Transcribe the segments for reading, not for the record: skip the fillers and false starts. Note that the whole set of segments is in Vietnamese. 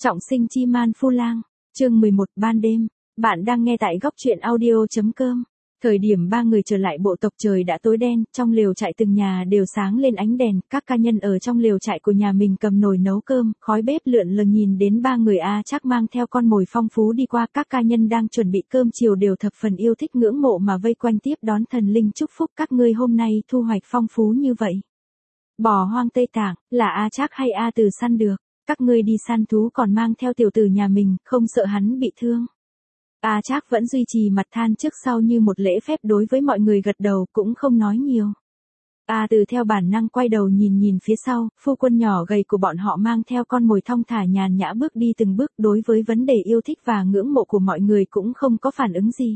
Trọng sinh chi man phu lang, chương 11 ban đêm, bạn đang nghe tại góc truyện audio.com. Thời điểm ba người trở lại bộ tộc trời đã tối đen, trong lều trại từng nhà đều sáng lên ánh đèn, các ca nhân ở trong lều trại của nhà mình cầm nồi nấu cơm, khói bếp lượn lờ nhìn đến ba người A Trác mang theo con mồi phong phú đi qua, các ca nhân đang chuẩn bị cơm chiều đều thập phần yêu thích ngưỡng mộ mà vây quanh tiếp đón thần linh chúc phúc các ngươi hôm nay thu hoạch phong phú như vậy. Bò hoang Tây Tạng, là A Trác hay A Từ săn được? Các ngươi đi săn thú còn mang theo tiểu tử nhà mình, không sợ hắn bị thương. A Trác vẫn duy trì mặt than trước sau như một lễ phép đối với mọi người gật đầu, cũng không nói nhiều. A Từ theo bản năng quay đầu nhìn phía sau, phu quân nhỏ gầy của bọn họ mang theo con mồi thong thả nhàn nhã bước đi từng bước, đối với vấn đề yêu thích và ngưỡng mộ của mọi người cũng không có phản ứng gì.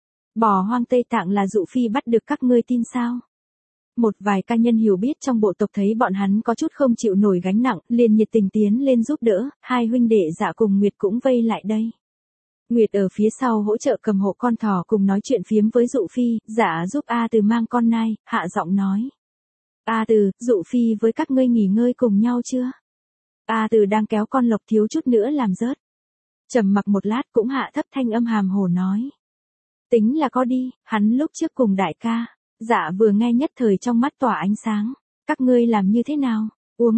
Bò hoang Tây Tạng là Dụ Phi bắt được, các ngươi tin sao? Một vài ca nhân hiểu biết trong bộ tộc thấy bọn hắn có chút không chịu nổi gánh nặng, liền nhiệt tình tiến lên giúp đỡ, hai huynh đệ Dạ cùng Nguyệt cũng vây lại đây. Nguyệt ở phía sau hỗ trợ cầm hộ con thỏ cùng nói chuyện phiếm với Dụ Phi, Dạ giúp A Từ mang con nai, hạ giọng nói. A Từ, Dụ Phi với các ngươi nghỉ ngơi cùng nhau chưa? A Từ đang kéo con lộc thiếu chút nữa làm rớt. Trầm mặc một lát cũng hạ thấp thanh âm hàm hồ nói. Tính là có đi, hắn lúc trước cùng đại ca. Dạ vừa nghe nhất thời trong mắt tỏa ánh sáng. Các ngươi làm như thế nào?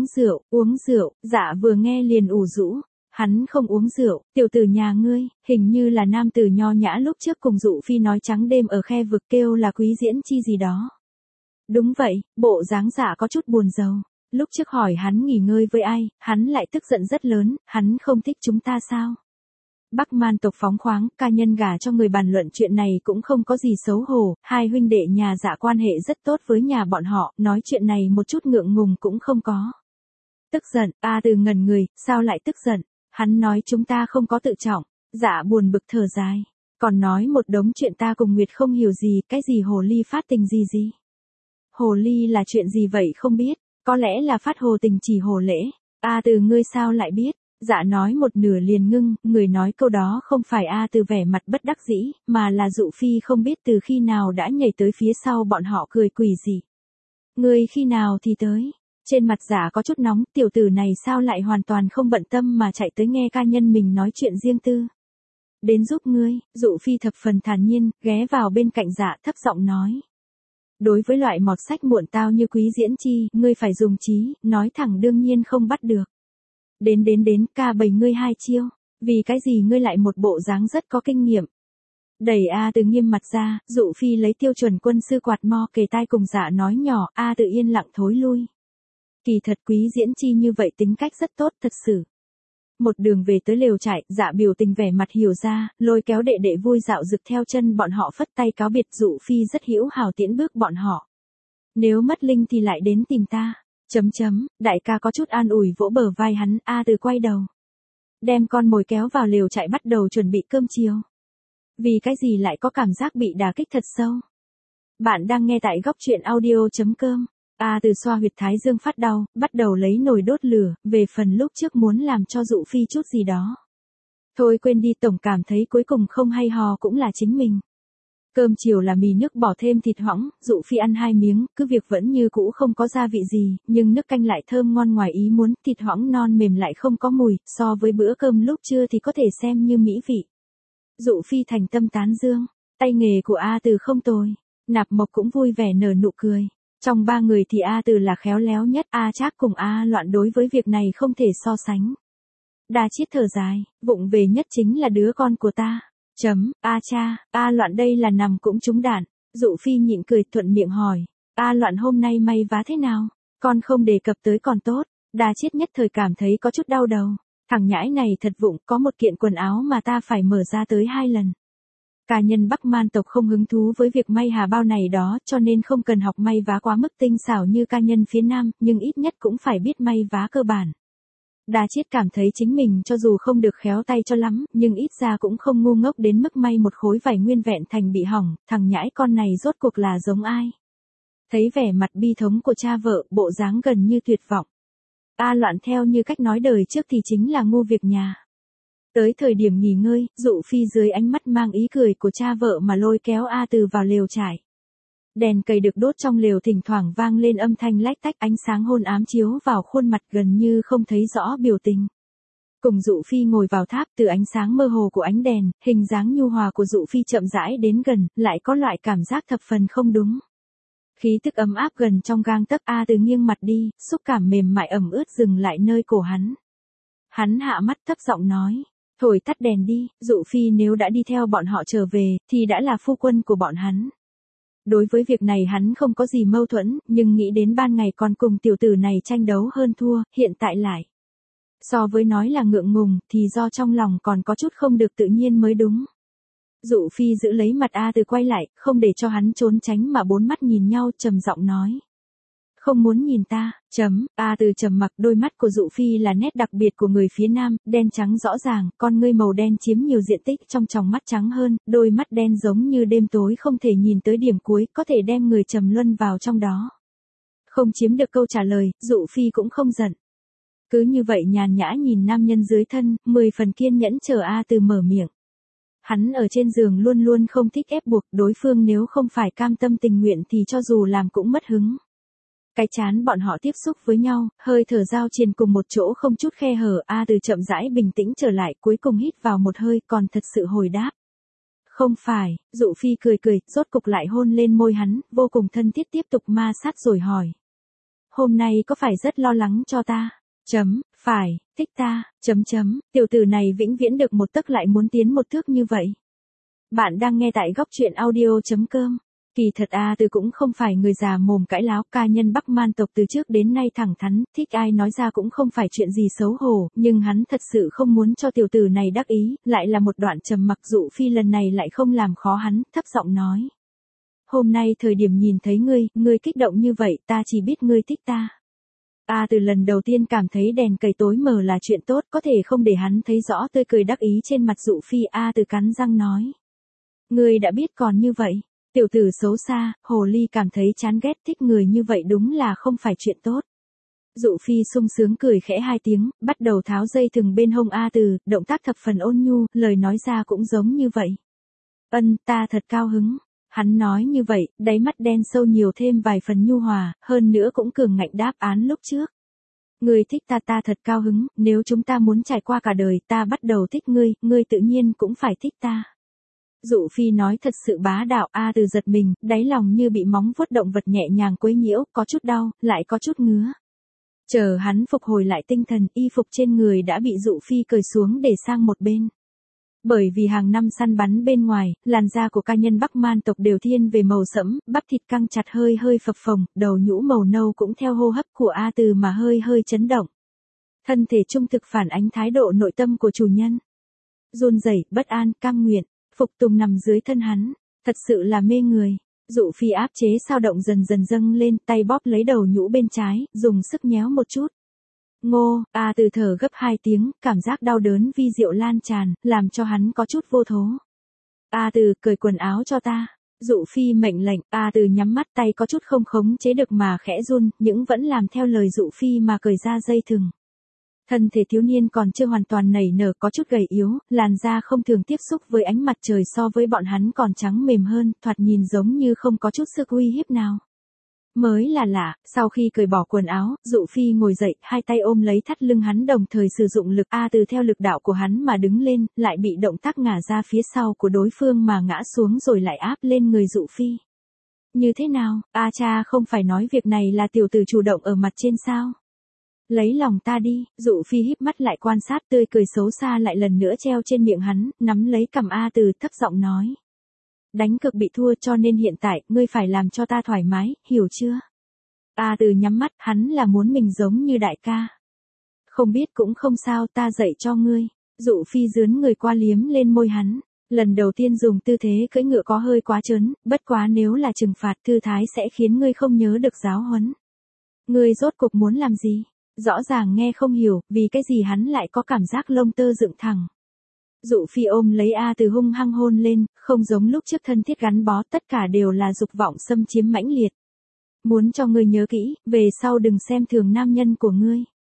Uống rượu, dạ vừa nghe liền ủ rũ. Hắn không uống rượu, tiểu tử nhà ngươi, hình như là nam tử nho nhã lúc trước cùng Dụ Phi nói trắng đêm ở khe vực kêu là Quý Diễn Chi gì đó. Đúng vậy, bộ dáng dạ có chút buồn rầu. Lúc trước hỏi hắn nghỉ ngơi với ai, hắn lại tức giận rất lớn, hắn không thích chúng ta sao? Bắc Man tộc phóng khoáng, ca nhân gả cho người bàn luận chuyện này cũng không có gì xấu hổ, hai huynh đệ nhà Dạ quan hệ rất tốt với nhà bọn họ, nói chuyện này một chút ngượng ngùng cũng không có. Tức giận, A Từ ngẩn người, sao lại tức giận? Hắn nói chúng ta không có tự trọng, Dạ buồn bực thở dài, còn nói một đống chuyện ta cùng Nguyệt không hiểu gì, cái gì hồ ly phát tình gì. Hồ ly là chuyện gì vậy không biết, có lẽ là phát hồ tình chỉ hồ lễ. A Từ ngươi sao lại biết? Dạ nói một nửa liền ngưng, người nói câu đó không phải A Từ vẻ mặt bất đắc dĩ, mà là Dụ Phi không biết từ khi nào đã nhảy tới phía sau bọn họ cười quỷ gì. Ngươi khi nào thì tới? Trên mặt Dạ có chút nóng, tiểu tử này sao lại hoàn toàn không bận tâm mà chạy tới nghe ca nhân mình nói chuyện riêng tư. Đến giúp ngươi, Dụ Phi thập phần thản nhiên, ghé vào bên cạnh Dạ thấp giọng nói. Đối với loại mọt sách muộn tao như Quý Diễn Chi, ngươi phải dùng trí, nói thẳng đương nhiên không bắt được. Đến, ca bày ngươi hai chiêu, vì cái gì ngươi lại một bộ dáng rất có kinh nghiệm. Đẩy A Từ nghiêm mặt ra, Dụ Phi lấy tiêu chuẩn quân sư quạt mo kề tai cùng Dạ nói nhỏ, A Từ yên lặng thối lui. Kỳ thật Quý Diễn Chi như vậy tính cách rất tốt thật sự. Một đường về tới lều trại, Dạ biểu tình vẻ mặt hiểu ra, lôi kéo đệ đệ vui dạo rực theo chân bọn họ phất tay cáo biệt. Dụ Phi rất hữu hào tiễn bước bọn họ. Nếu mất linh thì lại đến tìm ta. Đại ca có chút an ủi vỗ bờ vai hắn. A Từ quay đầu, đem con mồi kéo vào lều trại bắt đầu chuẩn bị cơm chiều. Vì cái gì lại có cảm giác bị đả kích thật sâu? Bạn đang nghe tại góc truyện audio.com. A Từ xoa huyệt thái dương phát đau, bắt đầu lấy nồi đốt lửa, về phần lúc trước muốn làm cho Dụ Phi chút gì đó. Thôi quên đi, tổng cảm thấy cuối cùng không hay ho cũng là chính mình. Cơm chiều là mì nước bỏ thêm thịt hoãng, Dụ Phi ăn 2 miếng, cứ việc vẫn như cũ không có gia vị gì, nhưng nước canh lại thơm ngon ngoài ý muốn, thịt hoãng non mềm lại không có mùi, so với bữa cơm lúc trưa thì có thể xem như mỹ vị. Dụ Phi thành tâm tán dương, tay nghề của A Từ không tồi, Nạp Mộc cũng vui vẻ nở nụ cười. Trong ba người thì A Từ là khéo léo nhất, A Trác cùng A Loạn đối với việc này không thể so sánh. Đa Chiết thở dài, vụng về nhất chính là đứa con của ta. A cha, A Loạn đây là nằm cũng trúng đạn. Dụ Phi nhịn cười thuận miệng hỏi. A Loạn hôm nay may vá thế nào? Con không đề cập tới còn tốt. Đa Chiết nhất thời cảm thấy có chút đau đầu. Thằng nhãi này thật vụng, có một kiện quần áo mà ta phải mở ra tới 2 lần. Ca nhân Bắc Man tộc không hứng thú với việc may hà bao này đó, cho nên không cần học may vá quá mức tinh xảo như ca nhân phía Nam, nhưng ít nhất cũng phải biết may vá cơ bản. Đa Chiết cảm thấy chính mình cho dù không được khéo tay cho lắm, nhưng ít ra cũng không ngu ngốc đến mức may một khối vải nguyên vẹn thành bị hỏng, thằng nhãi con này rốt cuộc là giống ai. Thấy vẻ mặt bi thống của cha vợ, bộ dáng gần như tuyệt vọng. A Loạn theo như cách nói đời trước thì chính là ngu việc nhà. Tới thời điểm nghỉ ngơi, Dụ Phi dưới ánh mắt mang ý cười của cha vợ mà lôi kéo A Từ vào lều trại. Đèn cầy được đốt trong lều thỉnh thoảng vang lên âm thanh lách tách, ánh sáng hôn ám chiếu vào khuôn mặt gần như không thấy rõ biểu tình. Cùng Dụ Phi ngồi vào tháp, từ ánh sáng mơ hồ của ánh đèn, hình dáng nhu hòa của Dụ Phi chậm rãi đến gần, lại có loại cảm giác thập phần không đúng. Khí tức ấm áp gần trong gang tấc. A Từ nghiêng mặt đi, xúc cảm mềm mại ẩm ướt dừng lại nơi cổ hắn. Hắn hạ mắt thấp giọng nói, thổi tắt đèn đi. Dụ Phi nếu đã đi theo bọn họ trở về, thì đã là phu quân của bọn hắn. Đối với việc này hắn không có gì mâu thuẫn, nhưng nghĩ đến ban ngày còn cùng tiểu tử này tranh đấu hơn thua, hiện tại lại. So với nói là ngượng ngùng, thì do trong lòng còn có chút không được tự nhiên mới đúng. Dụ Phi giữ lấy mặt A Từ quay lại, không để cho hắn trốn tránh mà bốn mắt nhìn nhau, trầm giọng nói. Không muốn nhìn ta, A Từ trầm mặc. Đôi mắt của Dụ Phi là nét đặc biệt của người phía Nam, đen trắng rõ ràng, con ngươi màu đen chiếm nhiều diện tích trong tròng mắt trắng hơn, đôi mắt đen giống như đêm tối không thể nhìn tới điểm cuối, có thể đem người trầm luân vào trong đó. Không chiếm được câu trả lời, Dụ Phi cũng không giận. Cứ như vậy nhàn nhã nhìn nam nhân dưới thân, 10 phần kiên nhẫn chờ A Từ mở miệng. Hắn ở trên giường luôn luôn không thích ép buộc, đối phương nếu không phải cam tâm tình nguyện thì cho dù làm cũng mất hứng. Cái chán bọn họ tiếp xúc với nhau, hơi thở giao triền cùng một chỗ không chút khe hở. A Từ chậm rãi bình tĩnh trở lại, cuối cùng hít vào một hơi, còn thật sự hồi đáp. Không phải. Dụ Phi cười cười, rốt cục lại hôn lên môi hắn, vô cùng thân thiết tiếp tục ma sát rồi hỏi. Hôm nay có phải rất lo lắng cho ta? Phải, thích ta, tiểu tử này vĩnh viễn được một tấc lại muốn tiến một thước như vậy. Bạn đang nghe tại góc truyện audio.com. Kỳ thật A Từ cũng không phải người già mồm cãi láo, ca nhân Bắc Man tộc từ trước đến nay thẳng thắn, thích ai nói ra cũng không phải chuyện gì xấu hổ, nhưng hắn thật sự không muốn cho tiểu tử này đắc ý, lại là một đoạn trầm mặc. Dụ Phi lần này lại không làm khó hắn, thấp giọng nói. Hôm nay thời điểm nhìn thấy ngươi kích động như vậy, ta chỉ biết ngươi thích ta. A Từ lần đầu tiên cảm thấy đèn cầy tối mờ là chuyện tốt, có thể không để hắn thấy rõ tươi cười đắc ý trên mặt Dụ Phi. A Từ cắn răng nói. Ngươi đã biết còn như vậy. Tiểu tử xấu xa, hồ ly cảm thấy chán ghét, thích người như vậy đúng là không phải chuyện tốt. Dụ Phi sung sướng cười khẽ 2 tiếng, bắt đầu tháo dây thừng bên hông A Từ, động tác thập phần ôn nhu, lời nói ra cũng giống như vậy. Ta thật cao hứng. Hắn nói như vậy, đáy mắt đen sâu nhiều thêm vài phần nhu hòa, hơn nữa cũng cường ngạnh đáp án lúc trước. Ngươi thích ta, ta thật cao hứng, nếu chúng ta muốn trải qua cả đời, ta bắt đầu thích ngươi tự nhiên cũng phải thích ta. Dụ Phi nói thật sự bá đạo. A Từ giật mình, đáy lòng như bị móng vuốt động vật nhẹ nhàng quấy nhiễu, có chút đau, lại có chút ngứa. Chờ hắn phục hồi lại tinh thần, y phục trên người đã bị Dụ Phi cởi xuống để sang một bên. Bởi vì hàng năm săn bắn bên ngoài, làn da của ca nhân Bắc Man tộc đều thiên về màu sẫm, bắp thịt căng chặt hơi phập phồng, đầu nhũ màu nâu cũng theo hô hấp của A Từ mà hơi chấn động. Thân thể trung thực phản ánh thái độ nội tâm của chủ nhân. Run rẩy, bất an, cam nguyện, phục tùng nằm dưới thân hắn, thật sự là mê người. Dụ Phi áp chế sao động dần dần dâng lên, tay bóp lấy đầu nhũ bên trái, dùng sức nhéo một chút. Ngô. A Từ thở gấp 2 tiếng, cảm giác đau đớn vi diệu lan tràn, làm cho hắn có chút vô thố. A Từ, cởi quần áo cho ta. Dụ Phi mệnh lệnh. A Từ nhắm mắt, tay có chút không khống chế được mà khẽ run, nhưng vẫn làm theo lời Dụ Phi mà cởi ra dây thừng. Thân thể thiếu niên còn chưa hoàn toàn nảy nở, có chút gầy yếu, làn da không thường tiếp xúc với ánh mặt trời, so với bọn hắn còn trắng mềm hơn, thoạt nhìn giống như không có chút sức uy hiếp nào. Mới là lạ, sau khi cởi bỏ quần áo, Dụ Phi ngồi dậy, 2 tay ôm lấy thắt lưng hắn đồng thời sử dụng lực. A Từ theo lực đạo của hắn mà đứng lên, lại bị động tác ngả ra phía sau của đối phương mà ngã xuống rồi lại áp lên người Dụ Phi. Như thế nào, A cha không phải nói việc này là tiểu tử chủ động ở mặt trên sao? Lấy lòng ta đi. Dụ Phi híp mắt lại quan sát, tươi cười xấu xa lại lần nữa treo trên miệng hắn, nắm lấy cằm A Từ thấp giọng nói. Đánh cược bị thua, cho nên hiện tại, ngươi phải làm cho ta thoải mái, hiểu chưa? A Từ nhắm mắt, hắn là muốn mình giống như đại ca. Không biết cũng không sao, ta dạy cho ngươi. Dụ Phi dướn người qua liếm lên môi hắn. Lần đầu tiên dùng tư thế cưỡi ngựa có hơi quá trớn, bất quá nếu là trừng phạt, thư thái sẽ khiến ngươi không nhớ được giáo huấn. Ngươi rốt cuộc muốn làm gì? Rõ ràng nghe không hiểu, vì cái gì hắn lại có cảm giác lông tơ dựng thẳng. Dụ Phi ôm lấy A Từ hung hăng hôn lên, không giống lúc trước thân thiết gắn bó, tất cả đều là dục vọng xâm chiếm mãnh liệt. Muốn cho ngươi nhớ kỹ, về sau đừng xem thường nam nhân của ngươi.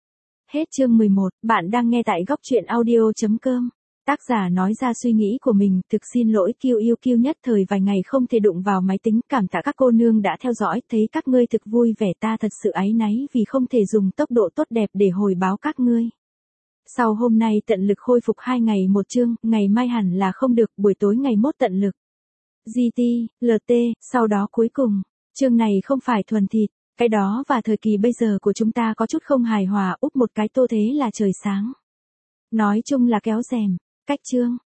Hết chương 11, bạn đang nghe tại góc truyện audio.com. Tác giả nói ra suy nghĩ của mình, thực xin lỗi kiêu yêu kiêu nhất thời vài ngày không thể đụng vào máy tính, cảm tạ các cô nương đã theo dõi, thấy các ngươi thực vui vẻ, ta thật sự áy náy vì không thể dùng tốc độ tốt đẹp để hồi báo các ngươi. Sau hôm nay tận lực khôi phục 2 ngày một chương, ngày mai hẳn là không được, buổi tối ngày mốt tận lực. GT, LT, sau đó cuối cùng, chương này không phải thuần thịt, cái đó và thời kỳ bây giờ của chúng ta có chút không hài hòa, úp một cái tô thế là trời sáng. Nói chung là kéo rèm, cách chương.